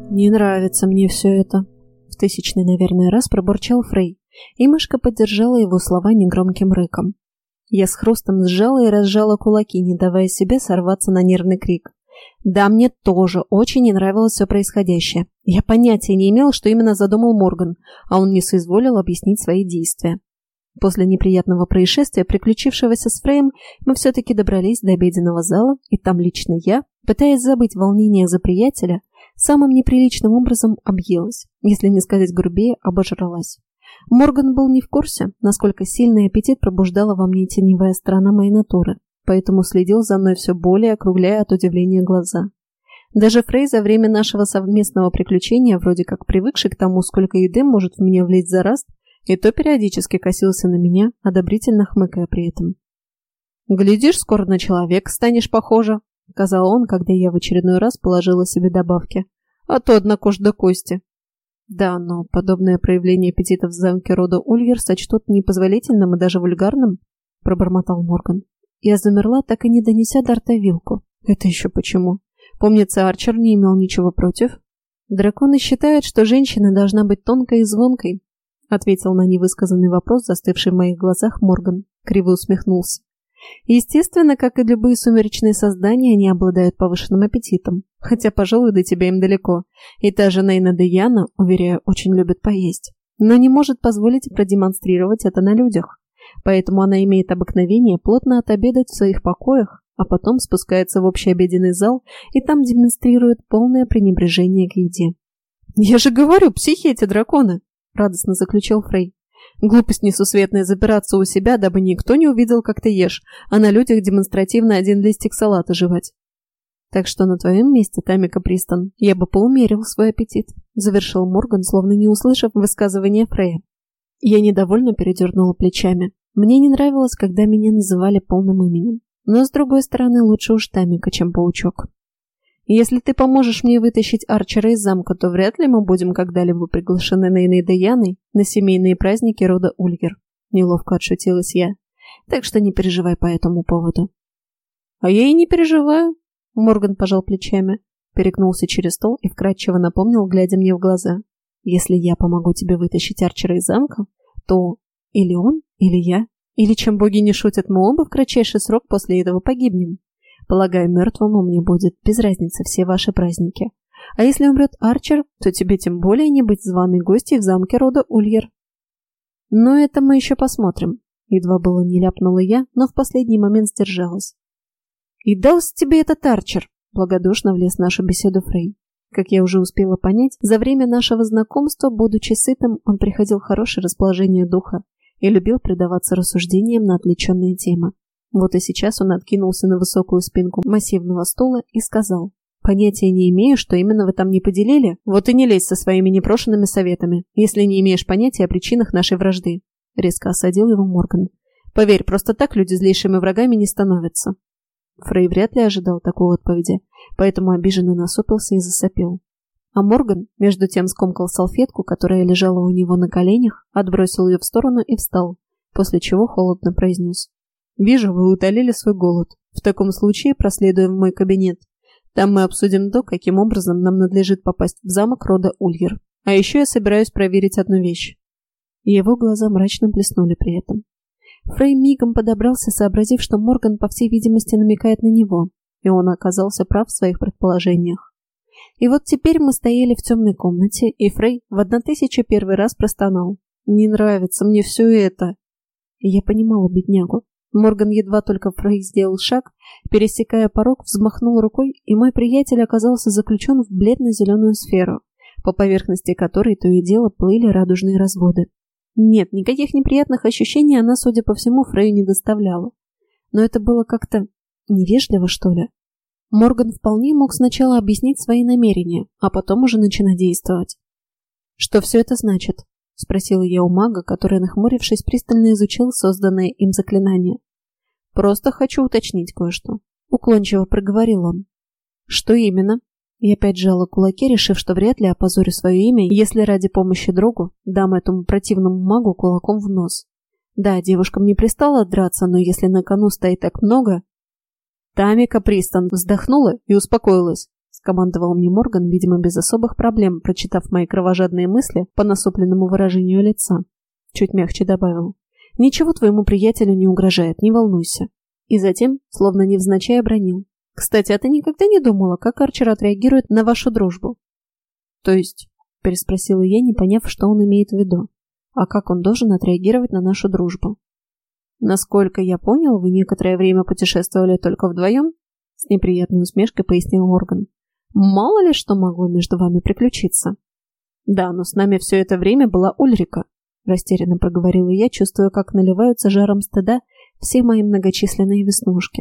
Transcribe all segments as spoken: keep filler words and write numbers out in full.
«Не нравится мне все это», — в тысячный, наверное, раз пробурчал Фрей, и мышка поддержала его слова негромким рыком. Я с хрустом сжала и разжала кулаки, не давая себе сорваться на нервный крик. Да, мне тоже очень не нравилось все происходящее. Я понятия не имела, что именно задумал Морган, а он не соизволил объяснить свои действия. После неприятного происшествия, приключившегося с Фреем, мы все-таки добрались до обеденного зала, и там лично я, пытаясь забыть волнение за приятеля, самым неприличным образом объелась, если не сказать грубее, обожралась. Морган был не в курсе, насколько сильный аппетит пробуждала во мне теневая сторона моей натуры, поэтому следил за мной все более, округляя от удивления глаза. Даже Фрей за время нашего совместного приключения, вроде как привыкший к тому, сколько еды может в меня влезть за раз, и то периодически косился на меня, одобрительно хмыкая при этом. «Глядишь, скоро на человека станешь похожа», — сказал он, когда я в очередной раз положила себе добавки. «А то одна кожа до кости». «Да, но подобное проявление аппетита в замке рода Ульгер сочтут непозволительным и даже вульгарным», — пробормотал Морган. Я замерла, так и не донеся до рта вилку. «Это еще почему? Помнится, Арчер не имел ничего против». «Драконы считают, что женщина должна быть тонкой и звонкой», — ответил на невысказанный вопрос, застывший в моих глазах Морган. Криво усмехнулся. «Естественно, как и любые сумеречные создания, они обладают повышенным аппетитом. Хотя, пожалуй, до тебя им далеко. И та же Нейна Деяна, уверяю, очень любит поесть. Но не может позволить продемонстрировать это на людях. Поэтому она имеет обыкновение плотно отобедать в своих покоях, а потом спускается в общий обеденный зал и там демонстрирует полное пренебрежение к еде». «Я же говорю, психи эти драконы!» — радостно заключил Фрей. «Глупость несусветная запираться у себя, дабы никто не увидел, как ты ешь, а на людях демонстративно один листик салата жевать. Так что на твоем месте, Тамика Пристон, я бы поумерил свой аппетит», — завершил Морган, словно не услышав высказывания Фрея. Я недовольно передернула плечами. Мне не нравилось, когда меня называли полным именем. Но, с другой стороны, лучше уж Тамика, чем паучок. «Если ты поможешь мне вытащить Арчера из замка, то вряд ли мы будем когда-либо приглашены Нейной Деяной на семейные праздники рода Ульгер», — неловко отшутилась я. «Так что не переживай по этому поводу». «А я и не переживаю», — Морган пожал плечами, перегнулся через стол и вкратчиво напомнил, глядя мне в глаза. «Если я помогу тебе вытащить Арчера из замка, то или он, или я, или, чем боги не шутят, мы оба в кратчайший срок после этого погибнем. Полагаю, мертвому мне будет без разницы все ваши праздники. А если умрет Арчер, то тебе тем более не быть званой гостьей в замке рода Ульгер». «Но это мы еще посмотрим», — едва было не ляпнула я, но в последний момент сдержалась. «И дался тебе этот Арчер», — благодушно влез в нашу беседу Фрей. Как я уже успела понять, за время нашего знакомства, будучи сытым, он приходил в хорошее расположение духа и любил предаваться рассуждениям на отвлеченные темы. Вот и сейчас он откинулся на высокую спинку массивного стула и сказал: «Понятия не имею, что именно вы там не поделили. Вот и не лезь со своими непрошенными советами, если не имеешь понятия о причинах нашей вражды», — резко осадил его Морган. «Поверь, просто так люди злейшими врагами не становятся». Фрей вряд ли ожидал такой отповеди, поэтому обиженно насупился и засопел. А Морган, между тем, скомкал салфетку, которая лежала у него на коленях, отбросил ее в сторону и встал, после чего холодно произнес: «Вижу, вы утолили свой голод. В таком случае проследуем в мой кабинет. Там мы обсудим то, каким образом нам надлежит попасть в замок рода Ульгер. А еще я собираюсь проверить одну вещь». Его глаза мрачно блеснули при этом. Фрей мигом подобрался, сообразив, что Морган, по всей видимости, намекает на него, и он оказался прав в своих предположениях. И вот теперь мы стояли в темной комнате, и Фрей в одна тысяча первый раз простонал: «Не нравится мне все это». И я понимала беднягу. Морган, едва только Фрей сделал шаг, пересекая порог, взмахнул рукой, и мой приятель оказался заключен в бледно-зеленую сферу, по поверхности которой то и дело плыли радужные разводы. Нет, никаких неприятных ощущений она, судя по всему, Фрею не доставляла. Но это было как-то невежливо, что ли. Морган вполне мог сначала объяснить свои намерения, а потом уже начинать действовать. «Что все это значит?» — спросила я у мага, который, нахмурившись, пристально изучил созданное им заклинание. «Просто хочу уточнить кое-что», — уклончиво проговорил он. «Что именно?» Я опять сжала кулаки, решив, что вряд ли опозорю свое имя, если ради помощи другу дам этому противному магу кулаком в нос. Да, девушкам не пристало драться, но если на кону стоит так много... Тамика Пристон вздохнула и успокоилась, скомандовал мне Морган, видимо, без особых проблем, прочитав мои кровожадные мысли по насупленному выражению лица. Чуть мягче добавил. «Ничего твоему приятелю не угрожает, не волнуйся». И затем, словно невзначай, обронил. «Кстати, а ты никогда не думала, как Арчер отреагирует на вашу дружбу?» «То есть?» – переспросила я, не поняв, что он имеет в виду. «А как он должен отреагировать на нашу дружбу?» «Насколько я понял, вы некоторое время путешествовали только вдвоем?» С неприятной усмешкой пояснил Морган. «Мало ли что могло между вами приключиться». «Да, но с нами все это время была Ульрика», – растерянно проговорила я, чувствуя, как наливаются жаром стыда все мои многочисленные веснушки.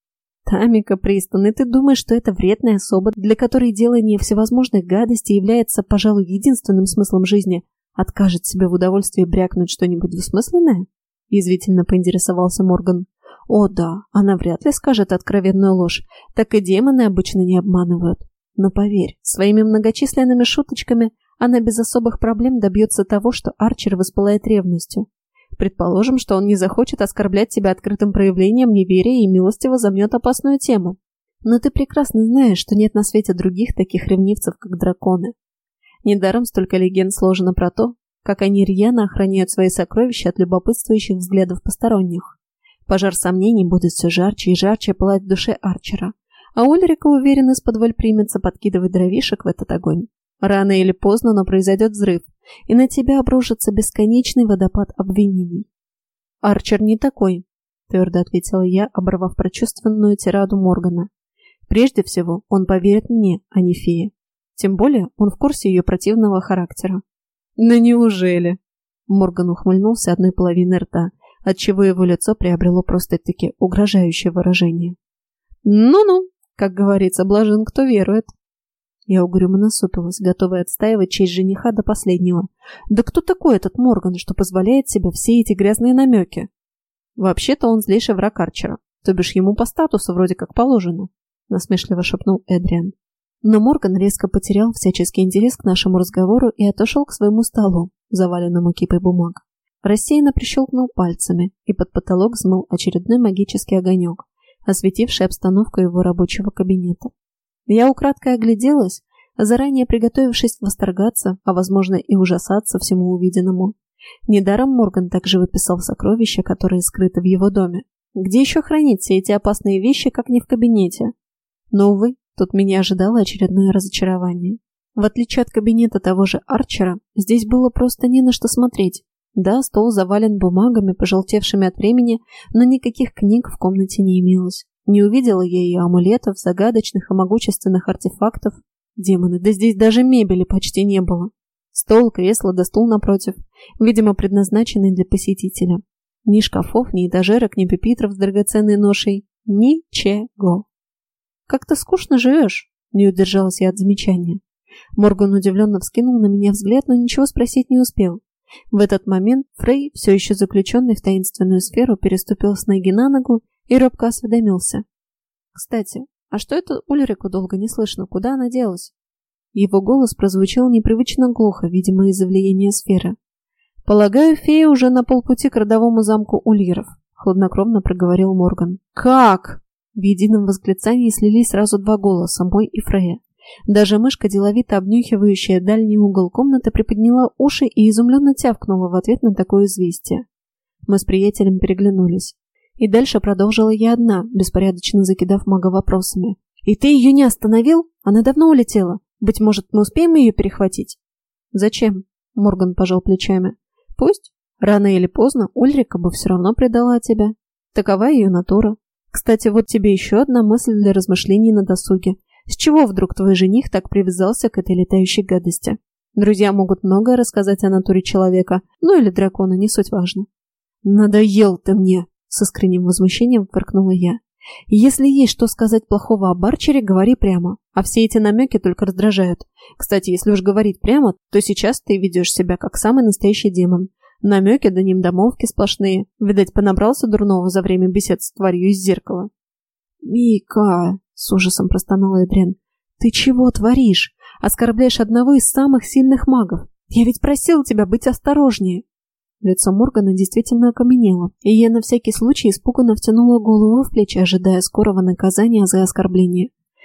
«Тамика Пристон, и ты думаешь, что это вредная особа, для которой делание всевозможных гадостей является, пожалуй, единственным смыслом жизни, откажет себе в удовольствии брякнуть что-нибудь двусмысленное?» – язвительно поинтересовался Морган. «О да, она вряд ли скажет откровенную ложь, так и демоны обычно не обманывают. Но поверь, своими многочисленными шуточками она без особых проблем добьется того, что Арчер воспылает ревностью. Предположим, что он не захочет оскорблять тебя открытым проявлением неверия и милостиво замнет опасную тему. Но ты прекрасно знаешь, что нет на свете других таких ревнивцев, как драконы. Недаром столько легенд сложено про то, как они рьяно охраняют свои сокровища от любопытствующих взглядов посторонних. Пожар сомнений будет все жарче и жарче пылать в душе Арчера, а Ульрика, уверен, из-под примется подкидывать дровишек в этот огонь. Рано или поздно, но произойдет взрыв, и на тебя обрушится бесконечный водопад обвинений. «Арчер не такой», — твердо ответила я, оборвав прочувственную тираду Моргана. «Прежде всего, он поверит мне, а не фее. Тем более, он в курсе ее противного характера». «Да неужели?» Морган ухмыльнулся одной половиной рта, отчего его лицо приобрело просто-таки угрожающее выражение. «Ну-ну, как говорится, блажен, кто верует». Я угрюмо насупилась, готовая отстаивать честь жениха до последнего. «Да кто такой этот Морган, что позволяет себе все эти грязные намеки?» «Вообще-то он злейший враг Арчера, то бишь ему по статусу вроде как положено», насмешливо шепнул Эдриан. Но Морган резко потерял всяческий интерес к нашему разговору и отошел к своему столу, заваленному кипой бумаг. Рассеянно прищелкнул пальцами, и под потолок взмыл очередной магический огонек, осветивший обстановку его рабочего кабинета. Я украдкой огляделась, заранее приготовившись восторгаться, а возможно и ужасаться всему увиденному. Недаром Морган также выписал сокровища, которые скрыты в его доме. Где еще хранить все эти опасные вещи, как не в кабинете? Но, увы, тут меня ожидало очередное разочарование. В отличие от кабинета того же Арчера, здесь было просто не на что смотреть. Да, стол завален бумагами, пожелтевшими от времени, но никаких книг в комнате не имелось. Не увидела я и амулетов, загадочных и могущественных артефактов. Демоны, да здесь даже мебели почти не было. Стол, кресло да стул напротив, видимо, предназначенный для посетителя. Ни шкафов, ни этажерок, ни пюпитров с драгоценной ношей. Ничего. «Как-то скучно живешь», — не удержалась я от замечания. Морган удивленно вскинул на меня взгляд, но ничего спросить не успел. В этот момент Фрей, все еще заключенный в таинственную сферу, переступил с ноги на ногу и робко осведомился. «Кстати, а что это Ульрику долго не слышно? Куда она делась?» Его голос прозвучал непривычно глухо, видимо, из-за влияния сферы. «Полагаю, фея уже на полпути к родовому замку Ульеров», — хладнокровно проговорил Морган. «Как?» В едином восклицании слились сразу два голоса, мой и Фрея. Даже мышка, деловито обнюхивающая дальний угол комнаты, приподняла уши и изумленно тявкнула в ответ на такое известие. Мы с приятелем переглянулись. И дальше продолжила я одна, беспорядочно закидав мага вопросами. «И ты ее не остановил? Она давно улетела. Быть может, мы успеем ее перехватить?» «Зачем?» — Морган пожал плечами. «Пусть. Рано или поздно Ульрика бы все равно предала тебя. Такова ее натура. Кстати, вот тебе еще одна мысль для размышлений на досуге. С чего вдруг твой жених так привязался к этой летающей гадости? Друзья могут многое рассказать о натуре человека, ну или дракона, не суть важно». «Надоел ты мне!» — с искренним возмущением фыркнула я. «Если есть что сказать плохого об Арчере, говори прямо, а все эти намеки только раздражают. Кстати, если уж говорить прямо, то сейчас ты ведешь себя как самый настоящий демон. Намеки да немдомолвки сплошные. Видать, понабрался дурного за время бесед с тварью из зеркала». «Вика!» — с ужасом простонал Эдриан. «Ты чего творишь? Оскорбляешь одного из самых сильных магов. Я ведь просил тебя быть осторожнее». Лицо Моргана действительно окаменело, и я на всякий случай испуганно втянула голову в плечи, ожидая скорого наказания за оскорбление.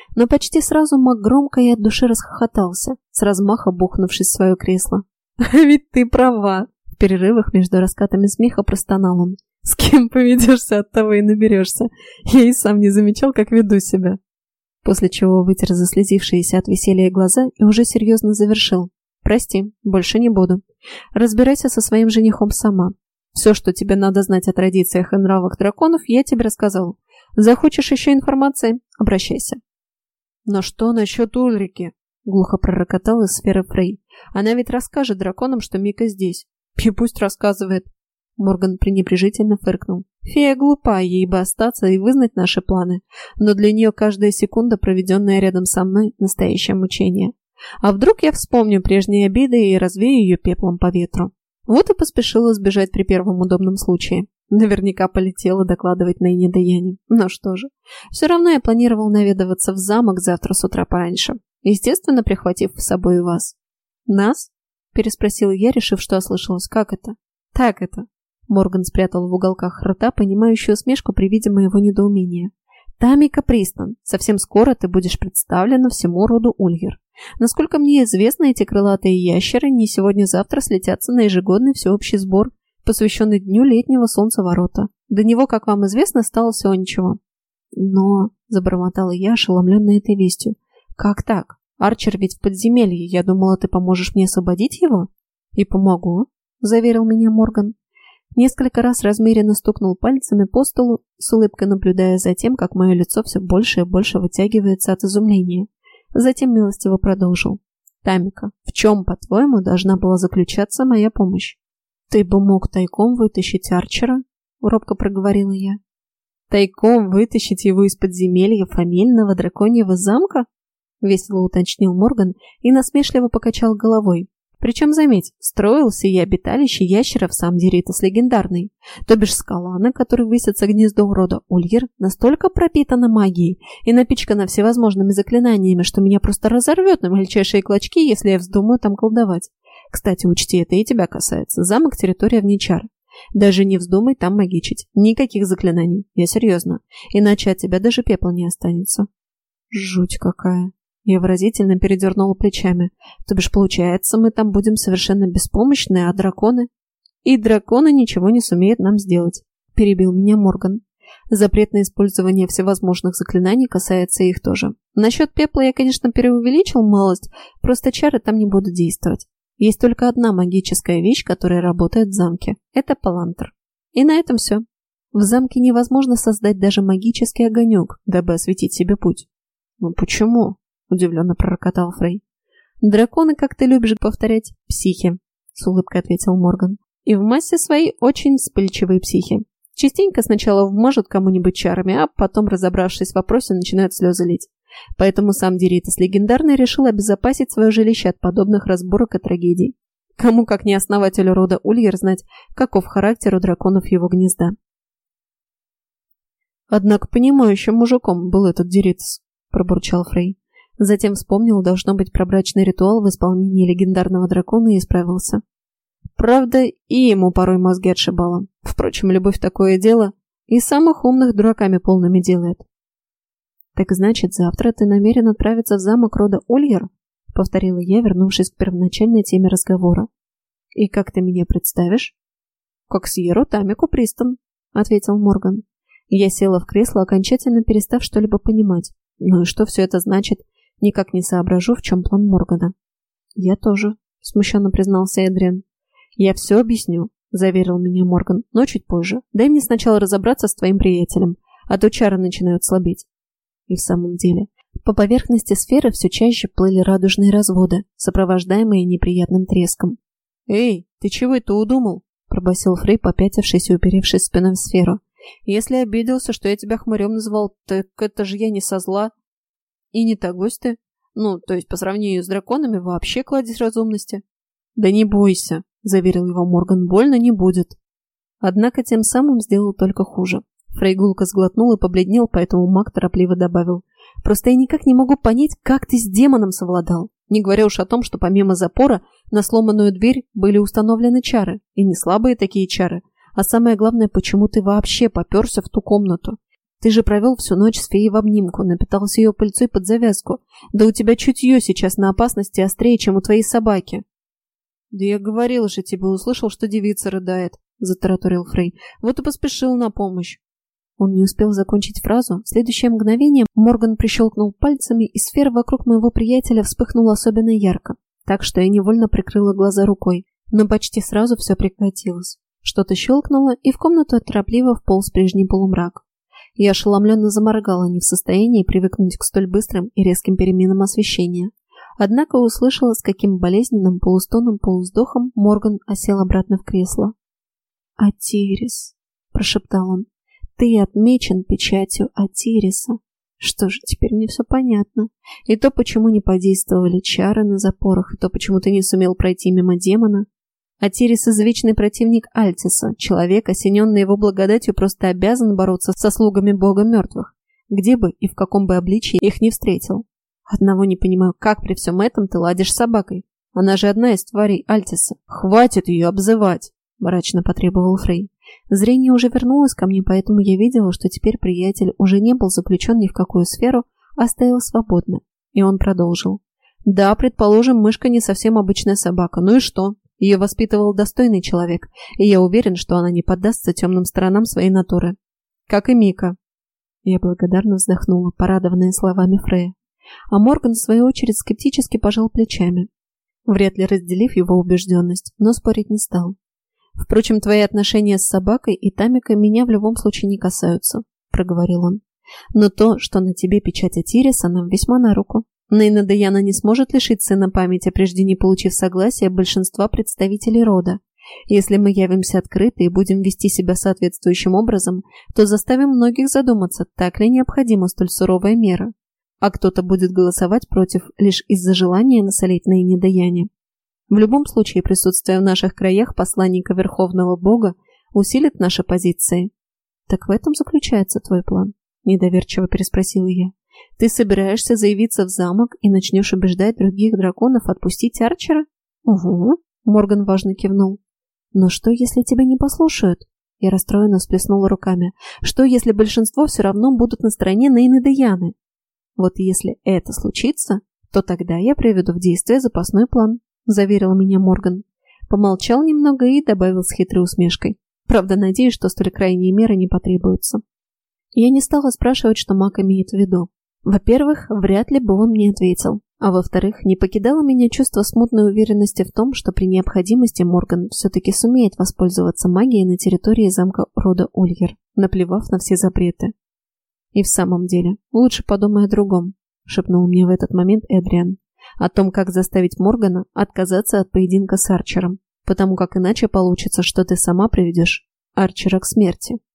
Но почти сразу маг громко и от души расхохотался, с размаха бухнувшись в свое кресло. «А ведь ты права!» В перерывах между раскатами смеха простонал он. «С кем поведешься, от того и наберешься. Я и сам не замечал, как веду себя». После чего вытер заслезившиеся от веселья глаза и уже серьезно завершил. «Прости, больше не буду. Разбирайся со своим женихом сама. Все, что тебе надо знать о традициях и нравах драконов, я тебе рассказал. Захочешь еще информации? Обращайся». «Но что насчет Ульрики?» — глухо пророкотал из сферы Фрей. «Она ведь расскажет драконам, что Мика здесь. И пусть рассказывает». Морган пренебрежительно фыркнул. «Фея глупа, ей бы остаться и вызнать наши планы. Но для нее каждая секунда, проведенная рядом со мной, настоящее мучение. А вдруг я вспомню прежние обиды и развею ее пеплом по ветру?» Вот и поспешила сбежать при первом удобном случае. Наверняка полетела докладывать Нейне Даяне. Ну что же, все равно я планировал наведываться в замок завтра с утра пораньше. Естественно, прихватив с собой вас. «Нас?» – переспросила я, решив, что ослышалась. «Как это?» «Так это». Морган спрятал в уголках рта понимающую усмешку при виде моего недоумения. «Тамика Пристон, совсем скоро ты будешь представлена всему роду Ульгер. Насколько мне известно, эти крылатые ящеры не сегодня-завтра слетятся на ежегодный всеобщий сбор, посвященный Дню летнего солнцеворота. До него, как вам известно, стало всего ничего». «Но...» — забормотала я, ошеломленная этой вестью. «Как так? Арчер ведь в подземелье. Я думала, ты поможешь мне освободить его?» «И помогу», — заверил меня Морган. Несколько раз размеренно стукнул пальцами по столу, с улыбкой наблюдая за тем, как мое лицо все больше и больше вытягивается от изумления. Затем милостиво продолжил. «Тамика, в чем, по-твоему, должна была заключаться моя помощь?» «Ты бы мог тайком вытащить Арчера?» — робко проговорила я. «Тайком вытащить его из подземелья фамильного драконьего замка?» — весело уточнил Морган и насмешливо покачал головой. Причем, заметь, строился и обиталище ящеров сам Диритас легендарный, то бишь скала, на которой высится гнездо рода Ульгер, настолько пропитана магией и напичкана всевозможными заклинаниями, что меня просто разорвет на мельчайшие клочки, если я вздумаю там колдовать. Кстати, учти, это и тебя касается. Замок — территория вне чар. Даже не вздумай там магичить. Никаких заклинаний. Я серьезно. Иначе от тебя даже пепла не останется. Жуть какая. Я выразительно передернула плечами. То бишь, получается, мы там будем совершенно беспомощны, а драконы... И драконы ничего не сумеют нам сделать, перебил меня Морган. Запрет на использование всевозможных заклинаний касается их тоже. Насчет пепла я, конечно, преувеличил малость, просто чары там не будут действовать. Есть только одна магическая вещь, которая работает в замке. Это палантр. И на этом все. В замке невозможно создать даже магический огонек, дабы осветить себе путь. Ну почему? Удивленно пророкотал Фрей. «Драконы, как ты любишь повторять, психи», — с улыбкой ответил Морган. «И в массе своей очень вспыльчивые психи. Частенько сначала вмажут кому-нибудь чарами, а потом, разобравшись в вопросе, начинают слезы лить. Поэтому сам Диритас легендарный решил обезопасить свое жилище от подобных разборок и трагедий. Кому, как не основателю рода Ульгер, знать, каков характер у драконов его гнезда». «Однако понимающим мужиком был этот Диритас», — пробурчал Фрей. Затем вспомнил, должно быть, про брачный ритуал в исполнении легендарного дракона и исправился. Правда, и ему порой мозги отшибало. Впрочем, любовь такое дело и самых умных дураками полными делает. «Так значит, завтра ты намерен отправиться в замок рода Ульгер?» — повторила я, вернувшись к первоначальной теме разговора. «И как ты меня представишь?» «Как Сьеру Тамику Пристон», — ответил Морган. Я села в кресло, окончательно перестав что-либо понимать. Ну и что все это значит? Никак не соображу, в чем план Моргана. «Я тоже», — смущенно признался Эдриан. «Я все объясню», — заверил меня Морган, — «но чуть позже. Дай мне сначала разобраться с твоим приятелем, а то чары начинают слабеть». И в самом деле, по поверхности сферы все чаще плыли радужные разводы, сопровождаемые неприятным треском. «Эй, ты чего это удумал?» — пробасил Фрей, попятившись и уперевшись спиной в сферу. «Если обиделся, что я тебя хмырем называл, так это же я не со зла. И не та гостья. Ну, то есть по сравнению с драконами вообще кладезь разумности». «Да не бойся», — заверил его Морган, — «больно не будет». Однако тем самым сделал только хуже. Фрей гулко сглотнул и побледнел, поэтому маг торопливо добавил. «Просто я никак не могу понять, как ты с демоном совладал. Не говоря уж о том, что помимо запора на сломанную дверь были установлены чары. И не слабые такие чары. А самое главное, почему ты вообще попёрся в ту комнату? Ты же провел всю ночь с феей в обнимку, напитался ее пыльцой под завязку. Да у тебя чутье сейчас на опасности острее, чем у твоей собаки». «Да я говорил же тебе, услышал, что девица рыдает», — затараторил Фрей. «Вот и поспешил на помощь». Он не успел закончить фразу. В следующее мгновение Морган прищелкнул пальцами, и сфера вокруг моего приятеля вспыхнула особенно ярко, так что я невольно прикрыла глаза рукой. Но почти сразу все прекратилось. Что-то щелкнуло, и в комнату торопливо вполз прежний полумрак. Я ошеломленно заморгала, не в состоянии привыкнуть к столь быстрым и резким переменам освещения. Однако услышала, с каким болезненным полустоном, полуздохом Морган осел обратно в кресло. «Атирис», — прошептал он, — «ты отмечен печатью Атириса. Что же, теперь мне все понятно. И то, почему не подействовали чары на запорах, и то, почему ты не сумел пройти мимо демона. Атирис — извечный противник Альтиса. Человек, осененный его благодатью, просто обязан бороться со слугами бога мертвых, где бы и в каком бы обличии их не встретил. Одного не понимаю, как при всем этом ты ладишь с собакой? Она же одна из тварей Альтиса. Хватит ее обзывать!» — мрачно потребовал Фрей. Зрение уже вернулось ко мне, поэтому я видела, что теперь приятель уже не был заключен ни в какую сферу, а стоял свободно. И он продолжил. «Да, предположим, мышка не совсем обычная собака. Ну и что? Ее воспитывал достойный человек, и я уверен, что она не поддастся темным сторонам своей натуры. Как и Мика». Я благодарно вздохнула, порадованная словами Фрея. А Морган, в свою очередь, скептически пожал плечами, вряд ли разделив его убежденность, но спорить не стал. «Впрочем, твои отношения с собакой и Тамикой меня в любом случае не касаются», — проговорил он. «Но то, что на тебе печать Атириса, нам весьма на руку. Нейна Даяна не сможет лишить сына памяти, прежде не получив согласия большинства представителей рода. Если мы явимся открыто и будем вести себя соответствующим образом, то заставим многих задуматься, так ли необходима столь суровая мера. А кто-то будет голосовать против лишь из-за желания насолить Нейне Даяне. В любом случае, присутствие в наших краях посланника Верховного Бога усилит наши позиции». «Так в этом заключается твой план?» – недоверчиво переспросила я. «Ты собираешься заявиться в замок и начнешь убеждать других драконов отпустить Арчера?» «Угу», – Морган важно кивнул. «Но что, если тебя не послушают?» Я расстроенно всплеснула руками. «Что, если большинство все равно будут на стороне Нейны Даяны?» «Вот если это случится, то тогда я приведу в действие запасной план», — заверил меня Морган. Помолчал немного и добавил с хитрой усмешкой. «Правда, надеюсь, что столь крайние меры не потребуются». Я не стала спрашивать, что Мак имеет в виду. Во-первых, вряд ли бы он мне ответил. А во-вторых, не покидало меня чувство смутной уверенности в том, что при необходимости Морган все-таки сумеет воспользоваться магией на территории замка рода Ульер, наплевав на все запреты. «И в самом деле, лучше подумай о другом», — шепнул мне в этот момент Эдриан. «О том, как заставить Моргана отказаться от поединка с Арчером, потому как иначе получится, что ты сама приведешь Арчера к смерти».